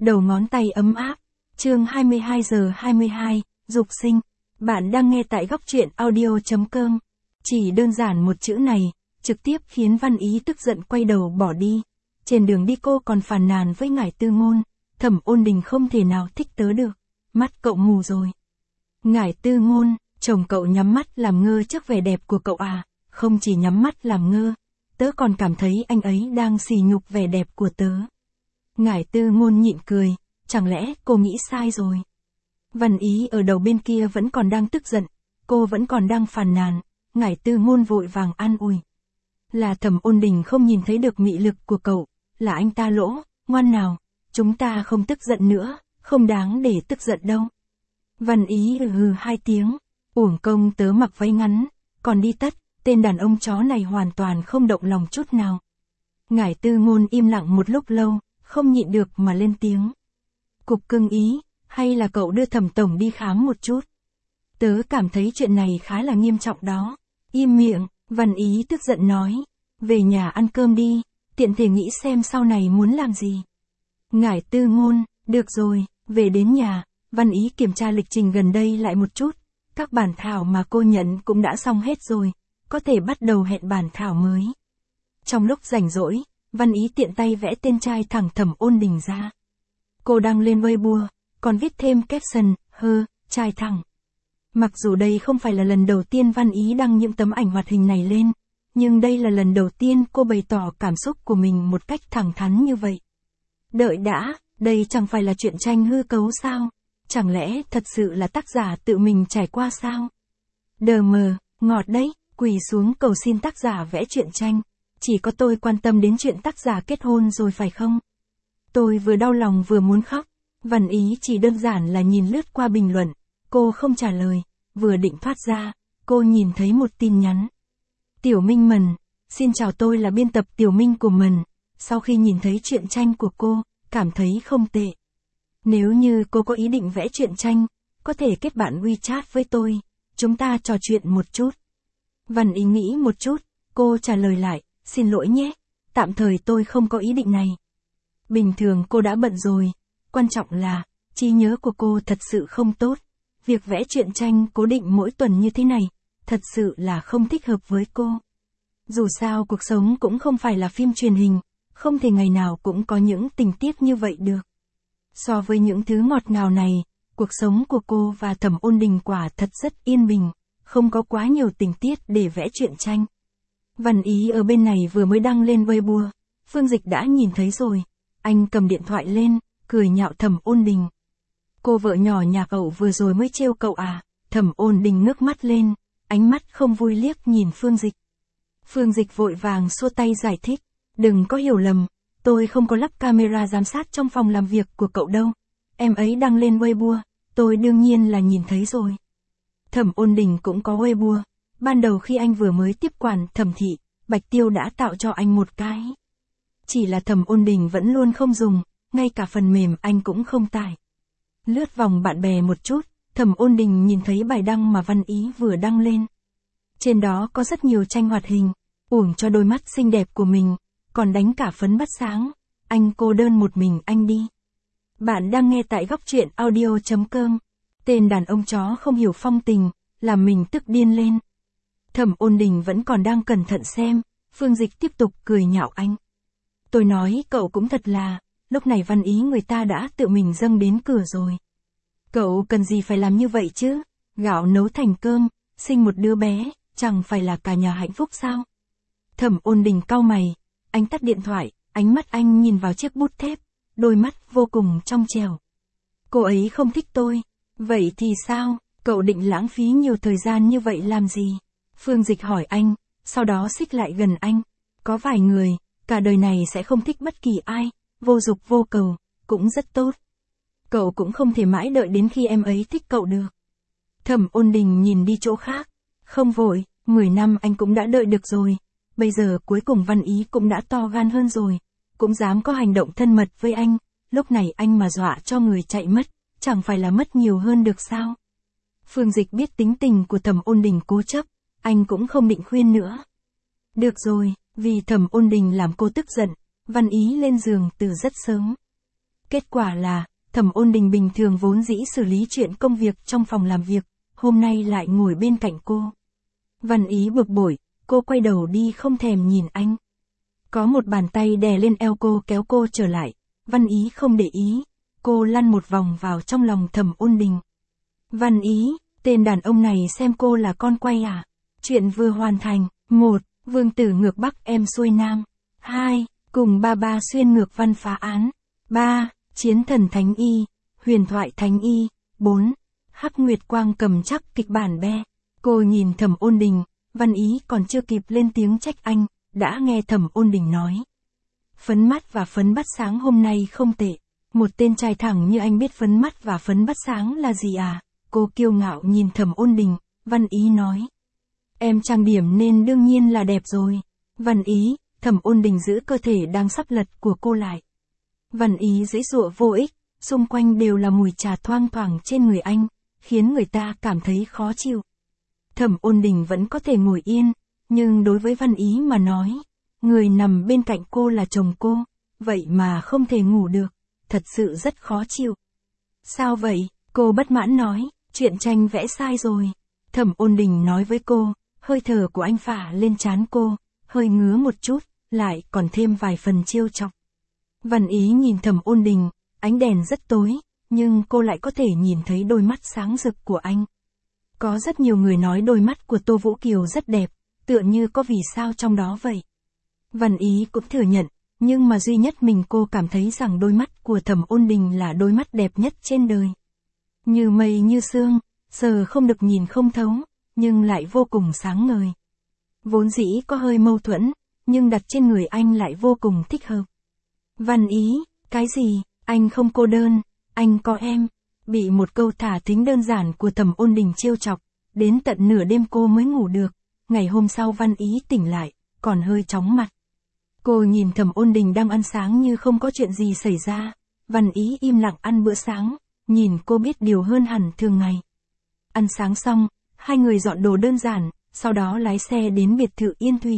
đầu ngón tay ấm áp. Chương 22:22, dục sinh. Bạn đang nghe tại góc truyện audio.com. Chỉ đơn giản một chữ này, trực tiếp khiến Văn Ý tức giận quay đầu bỏ đi. Trên đường đi cô còn phàn nàn với ngải Tư Ngôn, Thẩm Ôn Đình không thể nào thích tớ được, mắt cậu mù rồi. Ngải Tư Ngôn, chồng cậu nhắm mắt làm ngơ trước vẻ đẹp của cậu à, không chỉ nhắm mắt làm ngơ, tớ còn cảm thấy anh ấy đang sỉ nhục vẻ đẹp của tớ. Ngải Tư Ngôn nhịn cười, chẳng lẽ cô nghĩ sai rồi? Văn Ý ở đầu bên kia vẫn còn đang tức giận, cô vẫn còn đang phàn nàn, Ngải Tư Ngôn vội vàng an ủi. Là Thẩm Ôn Đình không nhìn thấy được mị lực của cậu, là anh ta lỗ, ngoan nào, chúng ta không tức giận nữa, không đáng để tức giận đâu. Văn Ý hai tiếng, uổng công tớ mặc váy ngắn, còn đi tất, tên đàn ông chó này hoàn toàn không động lòng chút nào. Ngải Tư Ngôn im lặng một lúc lâu, không nhịn được mà lên tiếng. Cục cưng Ý, hay là cậu đưa Thẩm tổng đi khám một chút? Tớ cảm thấy chuyện này khá là nghiêm trọng đó. Im miệng, Văn Ý tức giận nói. Về nhà ăn cơm đi, tiện thể nghĩ xem sau này muốn làm gì. Ngải Tư Ngôn, được rồi, về đến nhà, Văn Ý kiểm tra lịch trình gần đây lại một chút. Các bản thảo mà cô nhận cũng đã xong hết rồi, có thể bắt đầu hẹn bản thảo mới. Trong lúc rảnh rỗi, Văn Ý tiện tay vẽ tên trai thẳng Thẩm Ôn Đình ra. Cô đăng lên Weibo, còn viết thêm caption, trai thẳng. Mặc dù đây không phải là lần đầu tiên Văn Ý đăng những tấm ảnh hoạt hình này lên, nhưng đây là lần đầu tiên cô bày tỏ cảm xúc của mình một cách thẳng thắn như vậy. Đợi đã, đây chẳng phải là chuyện tranh hư cấu sao? Chẳng lẽ thật sự là tác giả tự mình trải qua sao? Đờ mờ, ngọt đấy, quỳ xuống cầu xin tác giả vẽ truyện tranh. Chỉ có tôi quan tâm đến chuyện tác giả kết hôn rồi phải không? Tôi vừa đau lòng vừa muốn khóc. Văn Ý chỉ đơn giản là nhìn lướt qua bình luận, cô không trả lời, vừa định thoát ra, cô nhìn thấy một tin nhắn. Tiểu Minh Mần, xin chào, tôi là biên tập Tiểu Minh của Mần, sau khi nhìn thấy truyện tranh của cô, cảm thấy không tệ. Nếu như cô có ý định vẽ truyện tranh, có thể kết bạn WeChat với tôi, chúng ta trò chuyện một chút. Văn Ý nghĩ một chút, cô trả lời lại, xin lỗi nhé, tạm thời tôi không có ý định này. Bình thường cô đã bận rồi, quan trọng là, trí nhớ của cô thật sự không tốt. Việc vẽ truyện tranh cố định mỗi tuần như thế này, thật sự là không thích hợp với cô. Dù sao cuộc sống cũng không phải là phim truyền hình, không thể ngày nào cũng có những tình tiết như vậy được. So với những thứ ngọt ngào này, cuộc sống của cô và Thẩm Ôn Đình quả thật rất yên bình, không có quá nhiều tình tiết để vẽ truyện tranh. Văn Ý ở bên này vừa mới đăng lên Weibo, Phương Dịch đã nhìn thấy rồi, anh cầm điện thoại lên, cười nhạo Thẩm Ôn Đình. Cô vợ nhỏ nhà cậu vừa rồi mới trêu cậu à? Thẩm Ôn Đình ngước mắt lên, ánh mắt không vui liếc nhìn Phương Dịch. Phương Dịch vội vàng xua tay giải thích, đừng có hiểu lầm, tôi không có lắp camera giám sát trong phòng làm việc của cậu đâu. Em ấy đăng lên Weibo, tôi đương nhiên là nhìn thấy rồi. Thẩm Ôn Đình cũng có Weibo, ban đầu khi anh vừa mới tiếp quản Thẩm thị, Bạch Tiêu đã tạo cho anh một cái. Chỉ là Thẩm Ôn Đình vẫn luôn không dùng, ngay cả phần mềm anh cũng không tải. Lướt vòng bạn bè một chút, Thẩm Ôn Đình nhìn thấy bài đăng mà Văn Ý vừa đăng lên. Trên đó có rất nhiều tranh hoạt hình, uổng cho đôi mắt xinh đẹp của mình, còn đánh cả phấn bắt sáng. Anh cô đơn một mình anh đi. Bạn đang nghe tại góc truyện audio.com. Tên đàn ông chó không hiểu phong tình, làm mình tức điên lên. Thẩm Ôn Đình vẫn còn đang cẩn thận xem, Phương Dịch tiếp tục cười nhạo anh. Tôi nói cậu cũng thật là, lúc này Văn Ý người ta đã tự mình dâng đến cửa rồi. Cậu cần gì phải làm như vậy chứ? Gạo nấu thành cơm, sinh một đứa bé, chẳng phải là cả nhà hạnh phúc sao? Thẩm Ôn Đình cau mày, anh tắt điện thoại, ánh mắt anh nhìn vào chiếc bút thép, đôi mắt vô cùng trong trẻo. Cô ấy không thích tôi, vậy thì sao? Cậu định lãng phí nhiều thời gian như vậy làm gì? Phương Dịch hỏi anh, sau đó xích lại gần anh. Có vài người, cả đời này sẽ không thích bất kỳ ai, vô dục vô cầu, cũng rất tốt. Cậu cũng không thể mãi đợi đến khi em ấy thích cậu được. Thẩm Ôn Đình nhìn đi chỗ khác, không vội, 10 năm anh cũng đã đợi được rồi. Bây giờ cuối cùng Văn Ý cũng đã to gan hơn rồi, cũng dám có hành động thân mật với anh, lúc này anh mà dọa cho người chạy mất, chẳng phải là mất nhiều hơn được sao? Phương Dịch biết tính tình của Thẩm Ôn Đình cố chấp, anh cũng không định khuyên nữa. Được rồi, vì Thẩm Ôn Đình làm cô tức giận, Văn Ý lên giường từ rất sớm. Kết quả là, Thẩm Ôn Đình bình thường vốn dĩ xử lý chuyện công việc trong phòng làm việc, hôm nay lại ngồi bên cạnh cô. Văn Ý bực bội, cô quay đầu đi không thèm nhìn anh. Có một bàn tay đè lên eo cô kéo cô trở lại, Văn Ý không để ý, cô lăn một vòng vào trong lòng Thẩm Ôn Đình. Văn Ý, tên đàn ông này xem cô là con quay à? Chuyện vừa hoàn thành. 1. Vương tử ngược Bắc em xuôi Nam. 2. Cùng ba xuyên ngược Văn phá án. 3. Chiến thần Thánh Y, huyền thoại Thánh Y. 4. Hắc Nguyệt Quang cầm chắc kịch bản be. Cô nhìn Thẩm Ôn Đình, Văn Ý còn chưa kịp lên tiếng trách anh, đã nghe Thẩm Ôn Đình nói. Phấn mắt và phấn bắt sáng hôm nay không tệ. Một tên trai thẳng như anh biết phấn mắt và phấn bắt sáng là gì à? Cô kiêu ngạo nhìn Thẩm Ôn Đình, Văn Ý nói. Em trang điểm nên đương nhiên là đẹp rồi. Văn Ý, Thẩm Ôn Đình giữ cơ thể đang sắp lật của cô lại. Văn Ý giãy giụa vô ích, xung quanh đều là mùi trà thoang thoảng trên người anh, khiến người ta cảm thấy khó chịu. Thẩm Ôn Đình vẫn có thể ngồi yên, nhưng đối với Văn Ý mà nói, người nằm bên cạnh cô là chồng cô, vậy mà không thể ngủ được, thật sự rất khó chịu. Sao vậy? Cô bất mãn nói, chuyện tranh vẽ sai rồi. Thẩm Ôn Đình nói với cô, hơi thở của anh phả lên trán cô, hơi ngứa một chút, lại còn thêm vài phần trêu chọc. Văn Ý nhìn Thẩm Ôn Đình, ánh đèn rất tối, nhưng cô lại có thể nhìn thấy đôi mắt sáng rực của anh. Có rất nhiều người nói đôi mắt của Tô Vũ Kiều rất đẹp, tựa như có vì sao trong đó vậy. Văn Ý cũng thừa nhận, nhưng mà duy nhất mình cô cảm thấy rằng đôi mắt của Thẩm Ôn Đình là đôi mắt đẹp nhất trên đời. Như mây như sương, sờ không được nhìn không thấu, nhưng lại vô cùng sáng ngời. Vốn dĩ có hơi mâu thuẫn, nhưng đặt trên người anh lại vô cùng thích hợp. Văn Ý, cái gì, anh không cô đơn, anh có em. Bị một câu thả thính đơn giản của Thẩm Ôn Đình trêu chọc, đến tận nửa đêm cô mới ngủ được. Ngày hôm sau Văn Ý tỉnh lại, còn hơi chóng mặt. Cô nhìn Thẩm Ôn Đình đang ăn sáng như không có chuyện gì xảy ra. Văn Ý im lặng ăn bữa sáng, nhìn cô biết điều hơn hẳn thường ngày. Ăn sáng xong, hai người dọn đồ đơn giản, sau đó lái xe đến biệt thự Yên Thủy.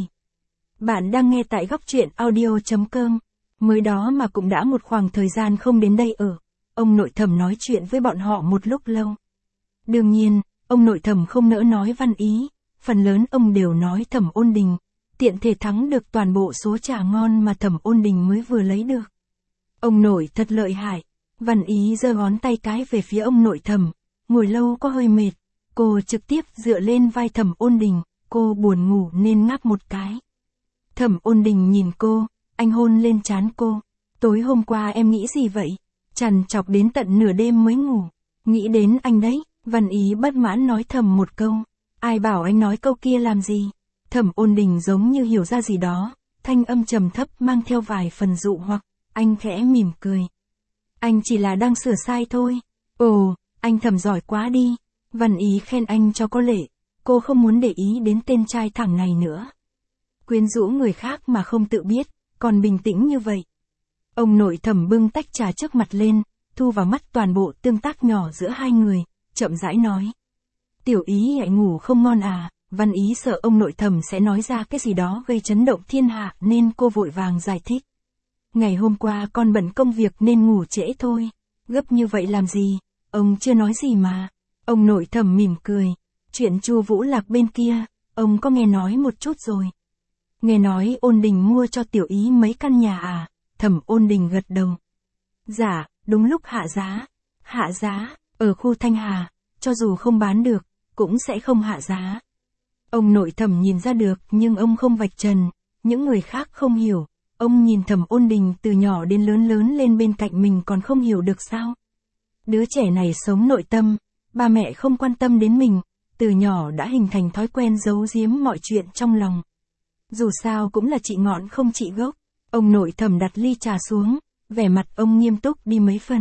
Bạn đang nghe tại góc truyện audio.com. Mới đó mà cũng đã một khoảng thời gian không đến đây ở. Ông nội Thẩm nói chuyện với bọn họ một lúc lâu. Đương nhiên, ông nội Thẩm không nỡ nói Văn Ý, phần lớn ông đều nói Thẩm Ôn Đình, tiện thể thắng được toàn bộ số trà ngon mà Thẩm Ôn Đình mới vừa lấy được. Ông nội thật lợi hại. Văn Ý giơ ngón tay cái về phía ông nội Thẩm, ngồi lâu có hơi mệt, cô trực tiếp dựa lên vai Thẩm Ôn Đình, cô buồn ngủ nên ngáp một cái. Thẩm Ôn Đình nhìn cô, anh hôn lên trán cô. Tối hôm qua em nghĩ gì vậy? Trằn trọc đến tận nửa đêm mới ngủ. Nghĩ đến anh đấy. Văn Ý bất mãn nói thầm một câu. Ai bảo anh nói câu kia làm gì? Thẩm Ôn Đình giống như hiểu ra gì đó, thanh âm trầm thấp mang theo vài phần dụ hoặc. Anh khẽ mỉm cười. Anh chỉ là đang sửa sai thôi. Ồ, anh Thẩm giỏi quá đi. Văn Ý khen anh cho có lệ. Cô không muốn để ý đến tên trai thẳng này nữa. Quyến rũ người khác mà không tự biết, còn bình tĩnh như vậy. Ông nội Thẩm bưng tách trà trước mặt lên, thu vào mắt toàn bộ tương tác nhỏ giữa hai người, chậm rãi nói. Tiểu Ý lại ngủ không ngon à? Văn Ý sợ ông nội Thẩm sẽ nói ra cái gì đó gây chấn động thiên hạ nên cô vội vàng giải thích. Ngày hôm qua con bận công việc nên ngủ trễ thôi. Gấp như vậy làm gì? Ông chưa nói gì mà. Ông nội Thẩm mỉm cười. Chuyện Chu Vũ Lạc bên kia, ông có nghe nói một chút rồi. Nghe nói Ôn Đình mua cho Tiểu Ý mấy căn nhà à? Thẩm Ôn Đình gật đầu. Dạ, đúng lúc hạ giá. Hạ giá, ở khu Thanh Hà, cho dù không bán được, cũng sẽ không hạ giá. Ông nội Thẩm nhìn ra được nhưng ông không vạch trần, những người khác không hiểu. Ông nhìn Thẩm Ôn Đình từ nhỏ đến lớn lên bên cạnh mình còn không hiểu được sao? Đứa trẻ này sống nội tâm, ba mẹ không quan tâm đến mình, từ nhỏ đã hình thành thói quen giấu giếm mọi chuyện trong lòng. Dù sao cũng là chị ngọn không chị gốc. Ông nội Thẩm đặt ly trà xuống, vẻ mặt ông nghiêm túc đi mấy phần.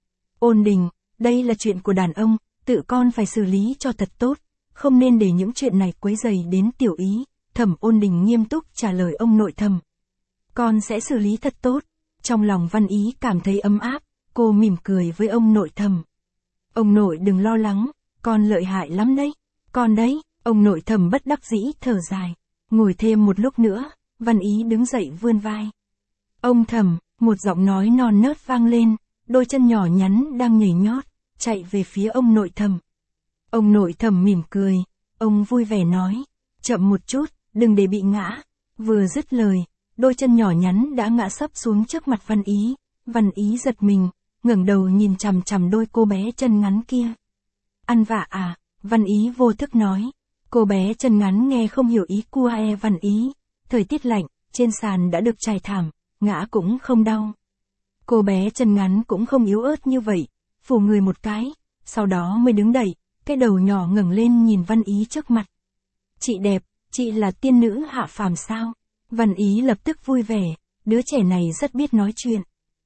Ôn Đình, đây là chuyện của đàn ông, tự con phải xử lý cho thật tốt, không nên để những chuyện này quấy rầy đến Tiểu Ý. Thẩm Ôn Đình nghiêm túc trả lời ông nội Thẩm. Con sẽ xử lý thật tốt. Trong lòng Văn Ý cảm thấy ấm áp, cô mỉm cười với ông nội Thẩm. Ông nội đừng lo lắng, con lợi hại lắm đấy. Con đấy, ông nội Thẩm bất đắc dĩ thở dài. Ngồi thêm một lúc nữa, Văn Ý đứng dậy vươn vai. Ông Thẩm, một giọng nói non nớt vang lên, đôi chân nhỏ nhắn đang nhảy nhót, chạy về phía ông nội thẩm. Ông nội thẩm mỉm cười, ông vui vẻ nói, chậm một chút, đừng để bị ngã. Vừa dứt lời, đôi chân nhỏ nhắn đã ngã sấp xuống trước mặt Văn Ý. Văn Ý giật mình, ngẩng đầu nhìn chằm chằm đôi cô bé chân ngắn kia. Ăn vạ à? Văn Ý vô thức nói. Cô bé chân ngắn nghe không hiểu ý của Văn Ý. Thời tiết lạnh, trên sàn đã được trải thảm, ngã cũng không đau. Cô bé chân ngắn cũng không yếu ớt như vậy, phủ người một cái, sau đó mới đứng dậy, cái đầu nhỏ ngẩng lên nhìn Văn Ý trước mặt. Chị đẹp, chị là tiên nữ hạ phàm sao? Văn Ý lập tức vui vẻ, đứa trẻ này rất biết nói chuyện.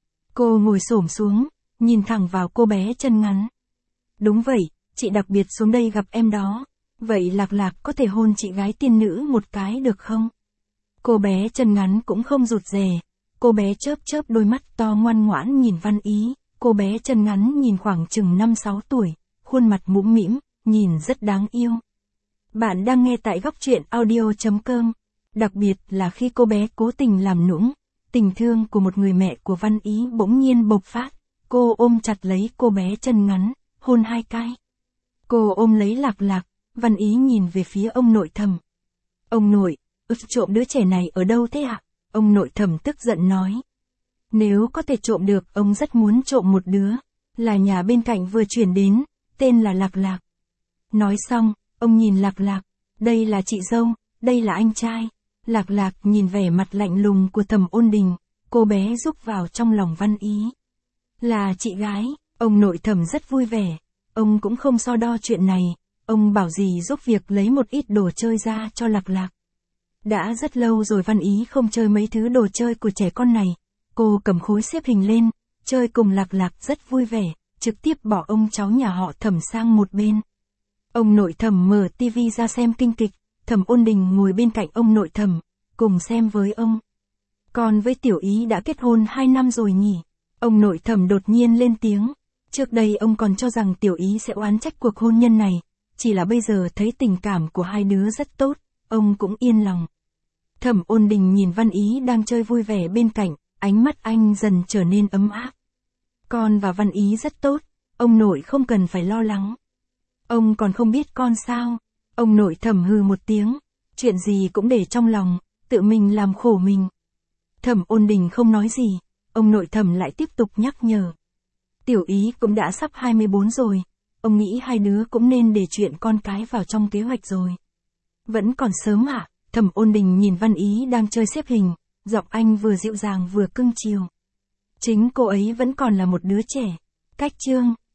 Cô ngồi xổm xuống, nhìn thẳng vào cô bé chân ngắn. Đúng vậy, chị đặc biệt xuống đây gặp em đó. Vậy Lạc Lạc có thể hôn chị gái tiên nữ một cái được không? Cô bé chân ngắn cũng không rụt rè. Cô bé chớp chớp đôi mắt to ngoan ngoãn nhìn Văn Ý. Cô bé chân ngắn nhìn khoảng chừng 5-6 tuổi, khuôn mặt mũm mĩm, nhìn rất đáng yêu. Bạn đang nghe tại góc truyện audio.com. Đặc biệt là khi cô bé cố tình làm nũng, tình thương của một người mẹ của Văn Ý bỗng nhiên bộc phát. Cô ôm chặt lấy cô bé chân ngắn, hôn 2 cái. Cô ôm lấy Lạc Lạc, Văn Ý nhìn về phía ông nội thẩm. Ông nội, trộm đứa trẻ này ở đâu thế ạ? Ông nội thẩm tức giận nói. Nếu có thể trộm được, ông rất muốn trộm một đứa, là nhà bên cạnh vừa chuyển đến, tên là Lạc Lạc. Nói xong, ông nhìn Lạc Lạc, đây là chị dâu, đây là anh trai. Lạc Lạc nhìn vẻ mặt lạnh lùng của Thẩm Ôn Đình, cô bé rúc vào trong lòng Văn Ý. Là chị gái, ông nội thẩm rất vui vẻ, ông cũng không so đo chuyện này, ông bảo dì giúp việc lấy một ít đồ chơi ra cho Lạc Lạc. Đã rất lâu rồi Văn Ý không chơi mấy thứ đồ chơi của trẻ con này, cô cầm khối xếp hình lên, chơi cùng Lạc Lạc rất vui vẻ, trực tiếp bỏ ông cháu nhà họ Thẩm sang một bên. Ông nội thẩm mở tivi ra xem kinh kịch, Thẩm Ôn Đình ngồi bên cạnh ông nội thẩm, cùng xem với ông. Con với Tiểu Ý đã kết hôn 2 năm rồi nhỉ? Ông nội thẩm đột nhiên lên tiếng. Trước đây ông còn cho rằng Tiểu Ý sẽ oán trách cuộc hôn nhân này, chỉ là bây giờ thấy tình cảm của hai đứa rất tốt, ông cũng yên lòng. Thẩm Ôn Đình nhìn Văn Ý đang chơi vui vẻ bên cạnh, ánh mắt anh dần trở nên ấm áp. Con và Văn Ý rất tốt, ông nội không cần phải lo lắng. Ông còn không biết con sao? Ông nội thẩm hừ một tiếng, chuyện gì cũng để trong lòng, tự mình làm khổ mình. Thẩm Ôn Đình không nói gì, ông nội thẩm lại tiếp tục nhắc nhở. Tiểu Ý cũng đã sắp 24 rồi, ông nghĩ hai đứa cũng nên để chuyện con cái vào trong kế hoạch rồi. Vẫn còn sớm ạ? Thẩm Ôn Đình nhìn Văn Ý đang chơi xếp hình, giọng anh vừa dịu dàng vừa cưng chiều. Chính cô ấy vẫn còn là một đứa trẻ. Cách chương